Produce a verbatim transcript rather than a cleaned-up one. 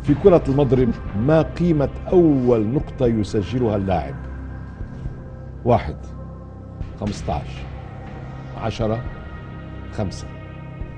في كرة المضرب ما قيمة أول نقطة يسجلها اللاعب؟ واحد، خمسة عشر، عشرة، خمسة.